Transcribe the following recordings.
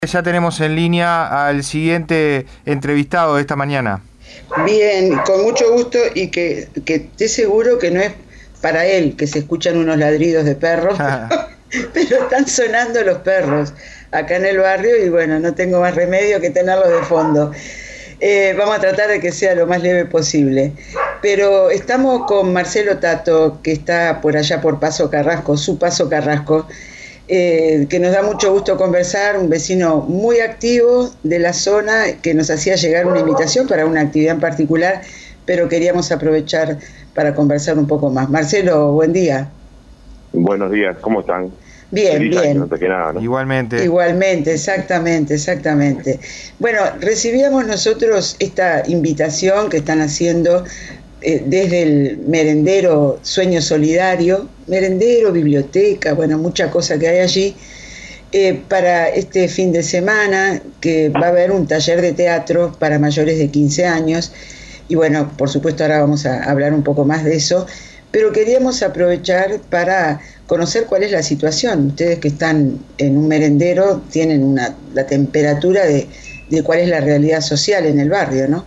Ya tenemos en línea al siguiente entrevistado de esta mañana. Bien, con mucho gusto y que esté seguro que no es para él que se escuchan unos ladridos de perros, pero están sonando los perros acá en el barrio y bueno, no tengo más remedio que tenerlos de fondo. Vamos a tratar de que sea lo más leve posible. Pero estamos con Marcelo Tato, que está por allá por Paso Carrasco, su Paso Carrasco, que nos da mucho gusto conversar, un vecino muy activo de la zona que nos hacía llegar una invitación para una actividad en particular, pero queríamos aprovechar para conversar un poco más. Marcelo, buen día. Buenos días, ¿cómo están? Bien, Feliz bien. año, no te queda nada, ¿no? Igualmente. Igualmente, exactamente. Bueno, recibíamos nosotros esta invitación que están haciendo desde el merendero Sueño Solidario, merendero, biblioteca, bueno, mucha cosa que hay allí, para este fin de semana, que va a haber un taller de teatro para mayores de 15 años, y bueno, por supuesto ahora vamos a hablar un poco más de eso, pero queríamos aprovechar para conocer cuál es la situación. Ustedes que están en un merendero tienen la temperatura de cuál es la realidad social en el barrio, ¿no?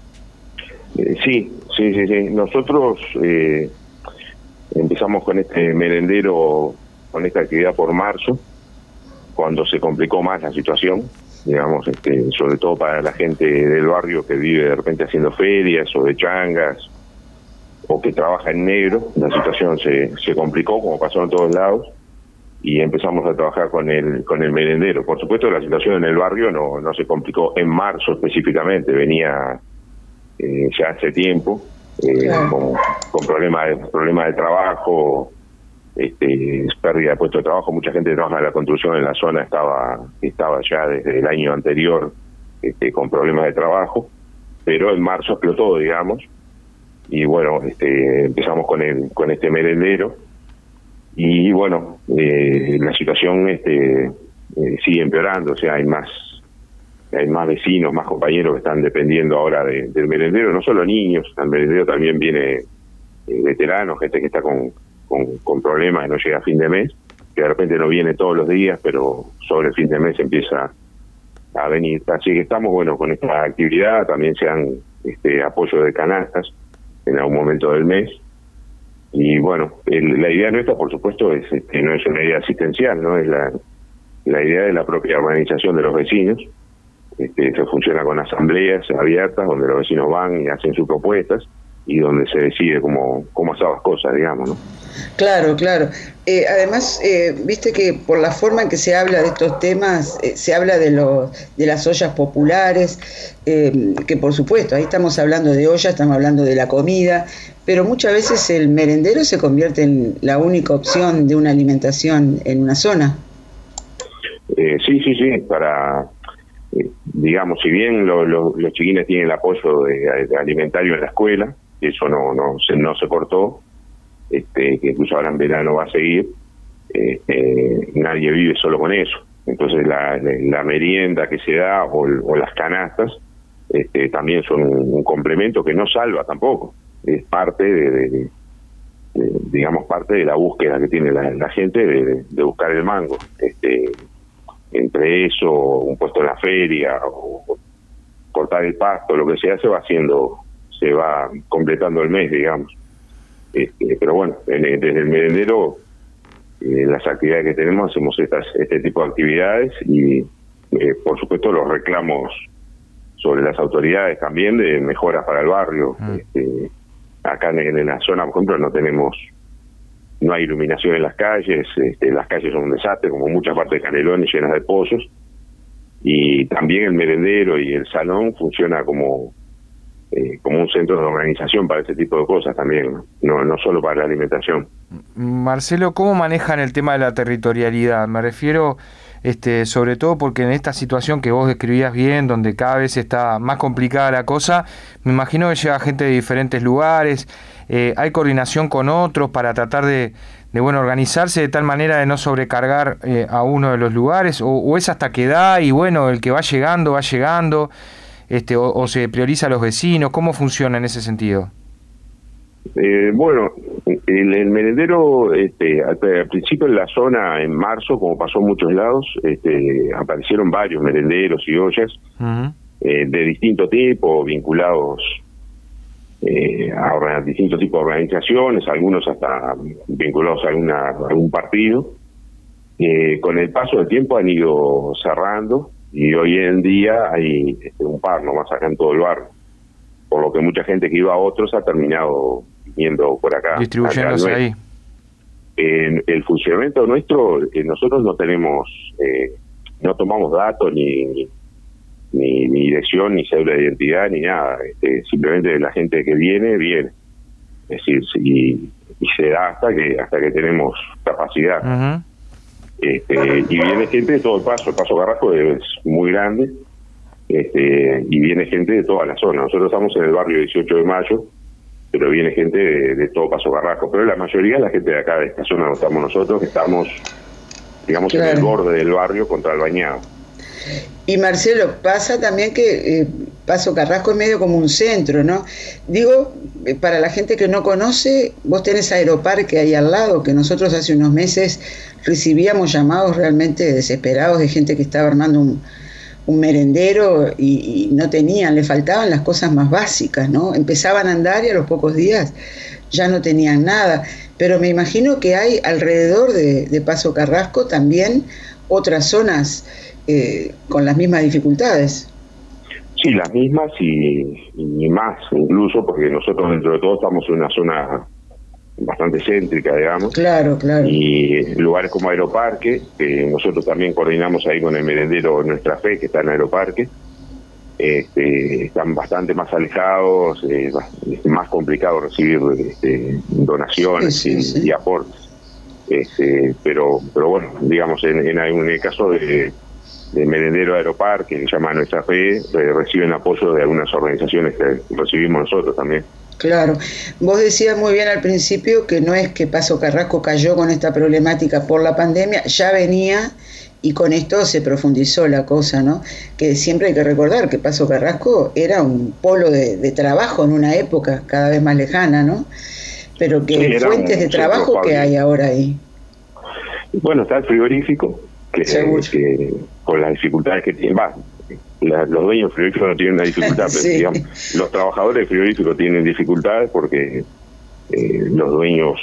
Sí. Nosotros empezamos con este merendero, con esta actividad por marzo, cuando se complicó más la situación, digamos, sobre todo para la gente del barrio que vive de repente haciendo ferias o de changas, o que trabaja en negro. La situación se complicó, como pasó en todos lados, y empezamos a trabajar con el merendero. Por supuesto, la situación en el barrio no se complicó en marzo específicamente, venía ya hace tiempo, con problemas de trabajo, pérdida de puesto de trabajo. Mucha gente que trabaja en la construcción en la zona estaba ya desde el año anterior con problemas de trabajo, pero en marzo explotó, digamos, y bueno, empezamos con este merendero, y bueno, la situación sigue empeorando. O sea, hay más vecinos, más compañeros que están dependiendo ahora del merendero, no solo niños. Al merendero también viene veteranos, gente que está con problemas y no llega a fin de mes, que de repente no viene todos los días, pero sobre el fin de mes empieza a venir. Así que estamos, bueno, con esta actividad. También se dan apoyo de canastas en algún momento del mes. Y bueno, la idea nuestra, por supuesto, no es una idea asistencial, no es la idea de la propia organización de los vecinos. Se funciona con asambleas abiertas donde los vecinos van y hacen sus propuestas y donde se decide cómo hacer las cosas, digamos, ¿no? Claro. Además, viste que por la forma en que se habla de estos temas, se habla de las ollas populares, que por supuesto, ahí estamos hablando de ollas, estamos hablando de la comida, pero muchas veces el merendero se convierte en la única opción de una alimentación en una zona. Sí, para... digamos, si bien los chiquines tienen el apoyo de alimentario en la escuela, eso no se cortó, que incluso ahora en verano va a seguir, nadie vive solo con eso. Entonces la merienda que se da o las canastas también son un complemento que no salva tampoco, es parte digamos, parte de la búsqueda que tiene la gente de buscar el mango. Entre eso, un puesto en la feria, o cortar el pasto, lo que sea, se va completando el mes, digamos. Pero bueno, desde el merendero, las actividades que tenemos, hacemos este tipo de actividades y, por supuesto, los reclamos sobre las autoridades también de mejoras para el barrio. Acá en la zona, por ejemplo, no hay iluminación en las calles son un desastre, como muchas partes de Canelones llenas de pozos, y también el merendero y el salón funciona como un centro de organización para ese tipo de cosas también, no solo para la alimentación. Marcelo, ¿cómo manejan el tema de la territorialidad? Me refiero sobre todo porque en esta situación que vos describías bien, donde cada vez está más complicada la cosa, me imagino que llega gente de diferentes lugares. ¿Hay coordinación con otros para tratar de organizarse de tal manera de no sobrecargar a uno de los lugares? ¿O es hasta que da y bueno, el que va llegando, o se prioriza a los vecinos? ¿Cómo funciona en ese sentido? Bueno, El merendero, al principio en la zona, en marzo, como pasó en muchos lados, aparecieron varios merenderos y ollas de distinto tipo, vinculados a distintos tipos de organizaciones, algunos hasta vinculados a algún partido. Con el paso del tiempo han ido cerrando y hoy en día hay un par nomás acá en todo el barrio, por lo que mucha gente que iba a otros ha terminado viniendo por acá. Distribuyéndose ahí. El funcionamiento nuestro, nosotros no tenemos, no tomamos datos ni dirección, ni cédula de identidad, ni nada. Simplemente la gente que viene. Es decir, y se da hasta que tenemos capacidad. Y viene gente de todo el Paso Carrasco es muy grande, y viene gente de toda la zona. Nosotros estamos en el barrio 18 de Mayo, pero viene gente de todo Paso Carrasco, pero la mayoría es la gente de acá, de esta zona donde estamos nosotros, que estamos, digamos, en el borde del barrio contra el Bañado. Y Marcelo, pasa también que Paso Carrasco es medio como un centro, ¿no? Digo, para la gente que no conoce, vos tenés Aeroparque ahí al lado, que nosotros hace unos meses recibíamos llamados realmente desesperados de gente que estaba armando un merendero y no tenían, le faltaban las cosas más básicas, ¿no? Empezaban a andar y a los pocos días ya no tenían nada. Pero me imagino que hay alrededor de Paso Carrasco también otras zonas con las mismas dificultades. Sí, las mismas y más incluso, porque nosotros dentro de todo estamos en una zona bastante céntrica, digamos. Claro. Y lugares como Aeroparque, que nosotros también coordinamos ahí con el merendero Nuestra Fe, que está en Aeroparque, están bastante más alejados, es más complicado recibir donaciones y aportes. Pero bueno, digamos, en el caso de merendero Aeroparque, que se llama Nuestra Fe, reciben apoyo de algunas organizaciones que recibimos nosotros también. Claro. Vos decías muy bien al principio que no es que Paso Carrasco cayó con esta problemática por la pandemia, ya venía y con esto se profundizó la cosa, ¿no? Que siempre hay que recordar que Paso Carrasco era un polo de trabajo en una época cada vez más lejana, ¿no? Pero que sí, fuentes de trabajo que hay ahora ahí. Bueno, está el frigorífico, que con las dificultades que tienen, los dueños del frigorífico no tienen una dificultad, pero digamos, los trabajadores del frigorífico tienen dificultades porque los dueños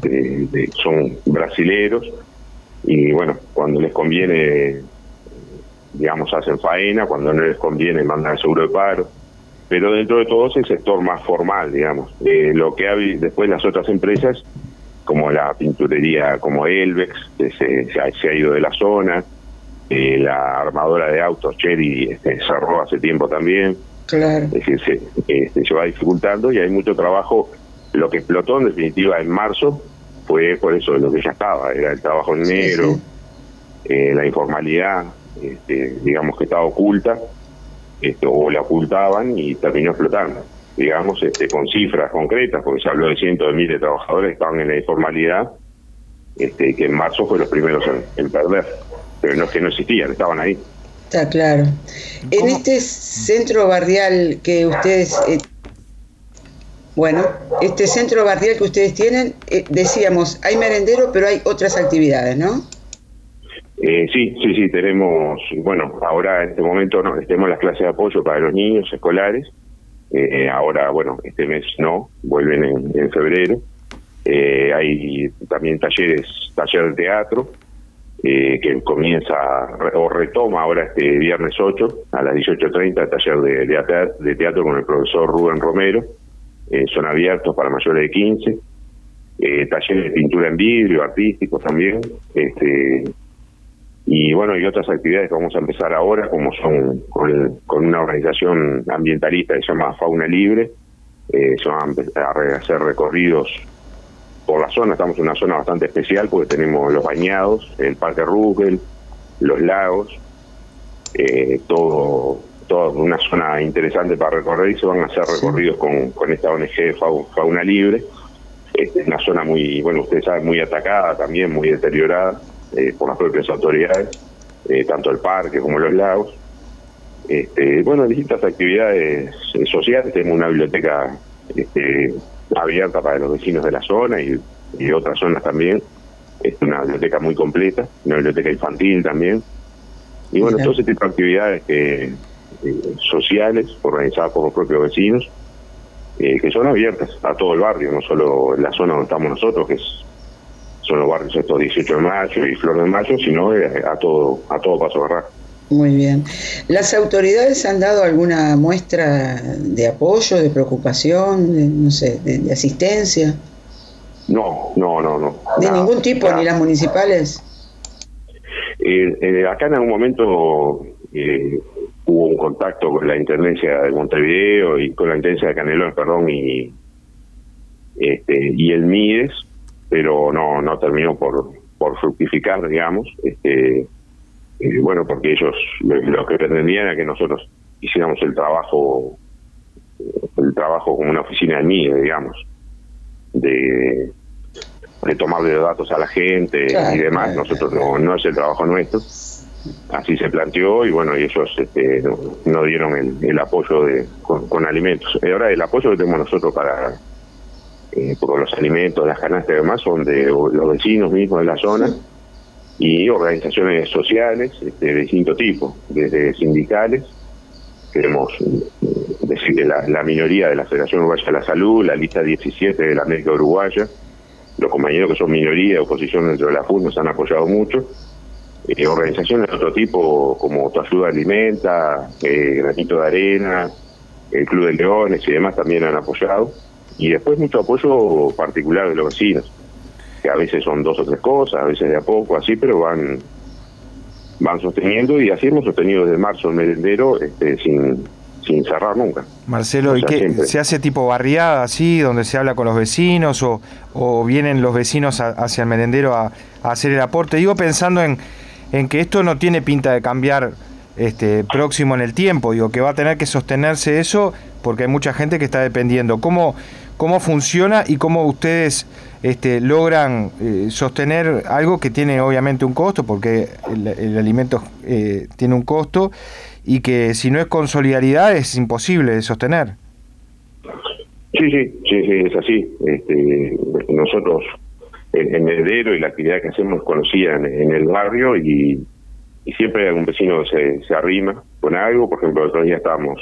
son brasileros y bueno, cuando les conviene, digamos, hacen faena, cuando no les conviene mandan el seguro de paro, pero dentro de todo es el sector más formal, digamos. Lo que hay después las otras empresas, como la pinturería, como Elvex, que se ha ido de la zona, la armadora de autos Cherry cerró hace tiempo también. Claro. Es decir, se va dificultando y hay mucho trabajo. Lo que explotó en definitiva en marzo fue por eso lo que ya estaba, era el trabajo en negro, la informalidad, digamos que estaba oculta, o la ocultaban y terminó explotando, digamos, con cifras concretas, porque se habló de cientos de miles de trabajadores que estaban en la informalidad, que en marzo fue los primeros en perder, pero no es que no existían, estaban ahí. Está claro. En este centro barrial que ustedes, este centro barrial que ustedes tienen, decíamos, hay merendero, pero hay otras actividades, ¿no? Sí, tenemos, bueno, ahora en este momento tenemos las clases de apoyo para los niños escolares, ahora, bueno, este mes no, vuelven en febrero. Hay también taller de teatro, que comienza o retoma ahora este viernes 8 a las 18:30, taller de teatro con el profesor Rubén Romero. Son abiertos para mayores de 15. Talleres de pintura en vidrio, artísticos también. Y bueno, y otras actividades que vamos a empezar ahora, como son con una organización ambientalista que se llama Fauna Libre. Se van a empezar a hacer recorridos por la zona. Estamos en una zona bastante especial porque tenemos los bañados, el Parque Roosevelt, los lagos, toda una zona interesante para recorrer, y se van a hacer recorridos con esta ONG Fauna Libre. Es una zona muy, bueno, ustedes saben, muy atacada también, muy deteriorada por las propias autoridades, tanto el parque como los lagos. Bueno, distintas actividades sociales. Tenemos una biblioteca abierta para los vecinos de la zona y otras zonas también. Es una biblioteca muy completa, una biblioteca infantil también. Y bueno, todo ese tipo de actividades sociales organizadas por los propios vecinos, que son abiertas a todo el barrio, no solo en la zona donde estamos nosotros, son los barrios estos 18 de Mayo y Flor de Mayo, sino a todo Paso Barraca. Muy bien. ¿Las autoridades han dado alguna muestra de apoyo, de preocupación, de asistencia? No. ¿De ningún tipo, ni las municipales? Acá en algún momento hubo un contacto con la Intendencia de Montevideo y con la Intendencia de Canelones, y el MIDES, pero no terminó por fructificar, digamos, porque ellos lo que pretendían era que nosotros hiciéramos el trabajo como una oficina del MIDES, digamos, de tomarle datos a la gente, claro, y demás. Nosotros no es el trabajo nuestro. Así se planteó y ellos no dieron el apoyo con alimentos. Ahora el apoyo que tenemos nosotros por los alimentos, las canastas y demás son de los vecinos mismos de la zona y organizaciones sociales de distinto tipo, desde sindicales. Queremos decir que la minoría de la Federación Uruguaya de la Salud, la lista 17 de la América Uruguaya, los compañeros que son minoría de oposición dentro de la FUN nos han apoyado mucho. Organizaciones de otro tipo como Tu Ayuda Alimenta, Granito de Arena, el Club de Leones y demás también han apoyado. Y después mucho apoyo particular de los vecinos, que a veces son 2 o 3 cosas, a veces de a poco, así, pero van sosteniendo, y así hemos sostenido desde marzo el merendero sin cerrar nunca. Marcelo, ¿y qué siempre se hace tipo barriada así, donde se habla con los vecinos o vienen los vecinos hacia el merendero a hacer el aporte? Digo, pensando en que esto no tiene pinta de cambiar próximo en el tiempo, digo, que va a tener que sostenerse eso porque hay mucha gente que está dependiendo. ¿Cómo funciona y cómo ustedes logran sostener algo que tiene obviamente un costo, porque el alimento tiene un costo, y que si no es con solidaridad es imposible de sostener? Sí, es así. Nosotros, el merendero y la actividad que hacemos conocían en el barrio, y siempre algún vecino se arrima con algo. Por ejemplo, el otro día estábamos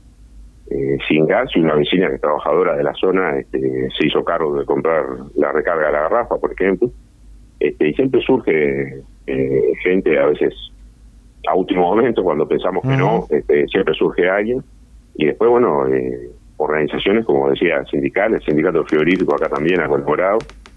sin gas y una vecina que es trabajadora de la zona se hizo cargo de comprar la recarga de la garrafa, por ejemplo. Y siempre surge gente, a veces a último momento, cuando pensamos que no, siempre surge alguien. Y después, organizaciones, como decía, sindicales, el sindicato frigorífico acá también ha colaborado,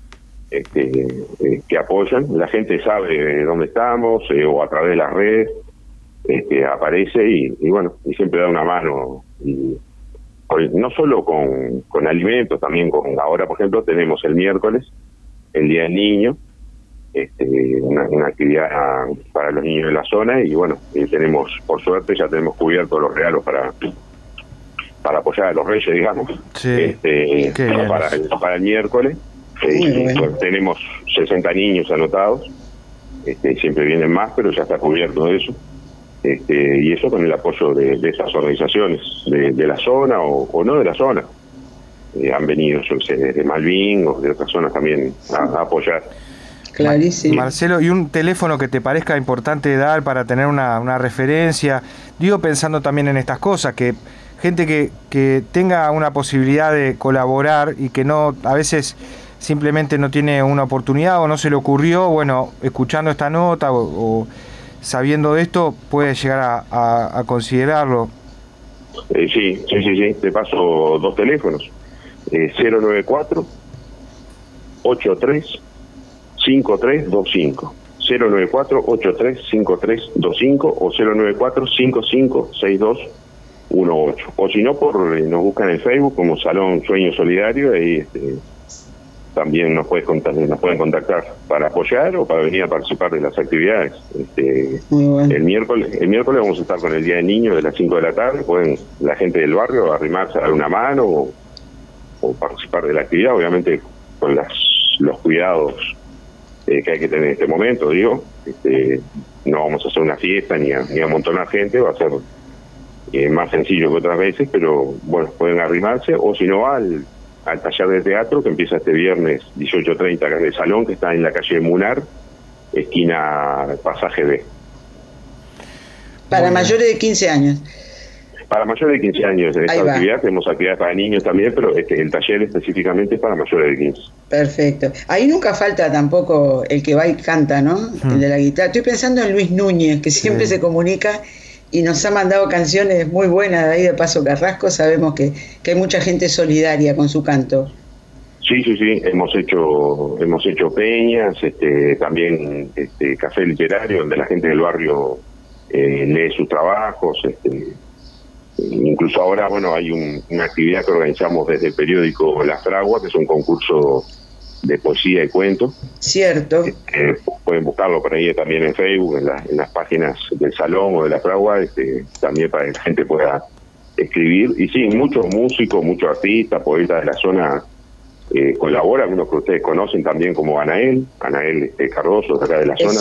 que apoyan. La gente sabe dónde estamos, o a través de las redes aparece y siempre da una mano, y no solo con alimentos, también ahora, por ejemplo, tenemos el miércoles el Día del Niño, una actividad para los niños de la zona, y tenemos, por suerte, ya tenemos cubiertos los regalos para apoyar a los reyes, digamos, sí, para el miércoles. Tenemos 60 niños anotados, siempre vienen más, pero ya está cubierto eso. Y eso con el apoyo de esas organizaciones de la zona o no de la zona. Han venido, de Malvin o de otras zonas también a apoyar. Clarísimo. Marcelo, ¿y un teléfono que te parezca importante dar para tener una referencia? Digo, pensando también en estas cosas, que gente que tenga una posibilidad de colaborar y que no, a veces simplemente no tiene una oportunidad o no se le ocurrió, escuchando esta nota o sabiendo de esto, puede llegar a considerarlo. Sí, te paso 2 teléfonos, 094 83 5325, 094 83 5325 o 094 556218, o si no, nos buscan en Facebook como Salón Sueño Solidario, ahí también nos pueden contactar para apoyar o para venir a participar de las actividades. Muy bueno. El miércoles vamos a estar con el Día del Niño de las 5 de la tarde. Pueden la gente del barrio arrimarse a dar una mano o participar de la actividad, obviamente con los cuidados que hay que tener en este momento. No vamos a hacer una fiesta ni a amontonar gente, va a ser más sencillo que otras veces, pero pueden arrimarse, o si no, al taller de teatro que empieza este viernes 18:30 acá en el salón, que está en la calle Munar, esquina Pasaje B. Para mayores de 15 años. Para mayores de 15 años en esta actividad, tenemos actividades para niños también, pero el taller específicamente es para mayores de 15. Perfecto. Ahí nunca falta tampoco el que va y canta, ¿no? El de la guitarra. Estoy pensando en Luis Núñez, que siempre se comunica y nos ha mandado canciones muy buenas de ahí de Paso Carrasco. Sabemos que hay mucha gente solidaria con su canto. Sí, hemos hecho peñas, también café literario, donde la gente del barrio lee sus trabajos, incluso ahora, bueno, hay una actividad que organizamos desde el periódico La Fragua, que es un concurso de poesía y cuento. Cierto. Pueden buscarlo por ahí también en Facebook, en las páginas del Salón o de La Fragua, también para que la gente pueda escribir. Y sí, muchos músicos, muchos artistas, poetas de la zona colaboran, algunos que ustedes conocen también como Anael Cardoso, de acá de la zona,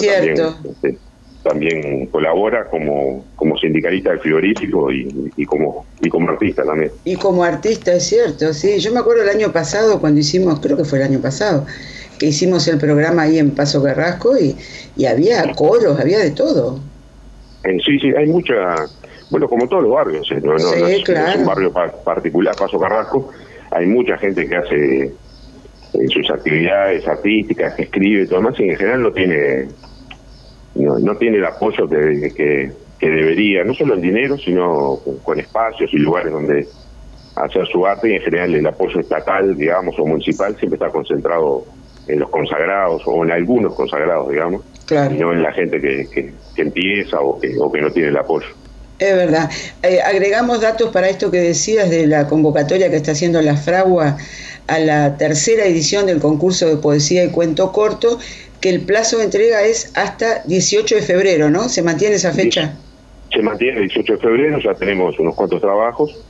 también colabora como sindicalista del frigorífico y como artista también. Y como artista, es cierto, sí. Yo me acuerdo el año pasado, cuando hicimos, creo que fue el año pasado, que hicimos el programa ahí en Paso Carrasco y había coros, había de todo. Sí, hay mucha, bueno, como todos los barrios, no es un barrio particular, Paso Carrasco, hay mucha gente que hace sus actividades artísticas, que escribe y todo más, y en general no tiene el apoyo que debería, no solo en dinero, sino con espacios y lugares donde hacer su arte, y en general el apoyo estatal, digamos, o municipal siempre está concentrado en los consagrados o en algunos consagrados, digamos, y no en la gente que empieza o que no tiene el apoyo. Es verdad. Agregamos datos para esto que decías de la convocatoria que está haciendo la Fragua a la tercera edición del concurso de poesía y cuento corto, que el plazo de entrega es hasta 18 de febrero, ¿no? ¿Se mantiene esa fecha? Se mantiene el 18 de febrero, ya tenemos unos cuantos trabajos,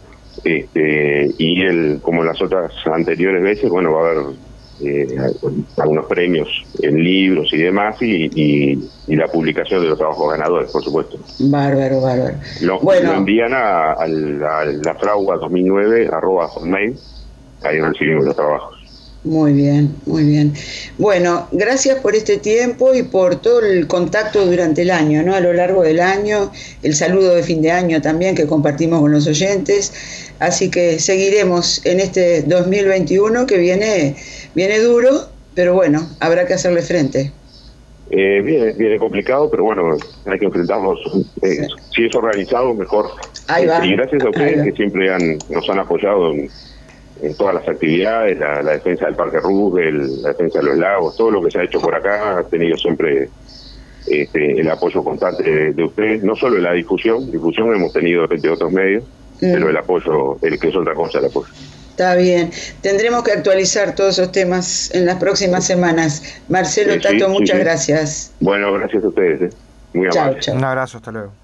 y como las otras anteriores veces, bueno, va a haber algunos premios en libros y demás, y la publicación de los trabajos ganadores, por supuesto. Bárbaro. Lo envían a la fragua 2009@hotmail, ahí recibimos los trabajos. Muy bien. Bueno, gracias por este tiempo y por todo el contacto durante el año, ¿no? A lo largo del año, el saludo de fin de año también que compartimos con los oyentes. Así que seguiremos en este 2021 que viene duro, pero bueno, habrá que hacerle frente. Viene complicado, pero bueno, hay que enfrentarnos. Si es organizado, mejor. Ahí va. Y gracias a ustedes que siempre nos han apoyado en todas las actividades, la defensa del Parque Roosevelt, la defensa de los lagos, todo lo que se ha hecho por acá ha tenido siempre el apoyo constante de ustedes, no solo en la difusión hemos tenido de otros medios, pero el apoyo, que es otra cosa, el apoyo. Está bien, tendremos que actualizar todos esos temas en las próximas semanas. Marcelo Tato, muchas gracias. Bueno, gracias a ustedes. Muy amable. Un abrazo, hasta luego.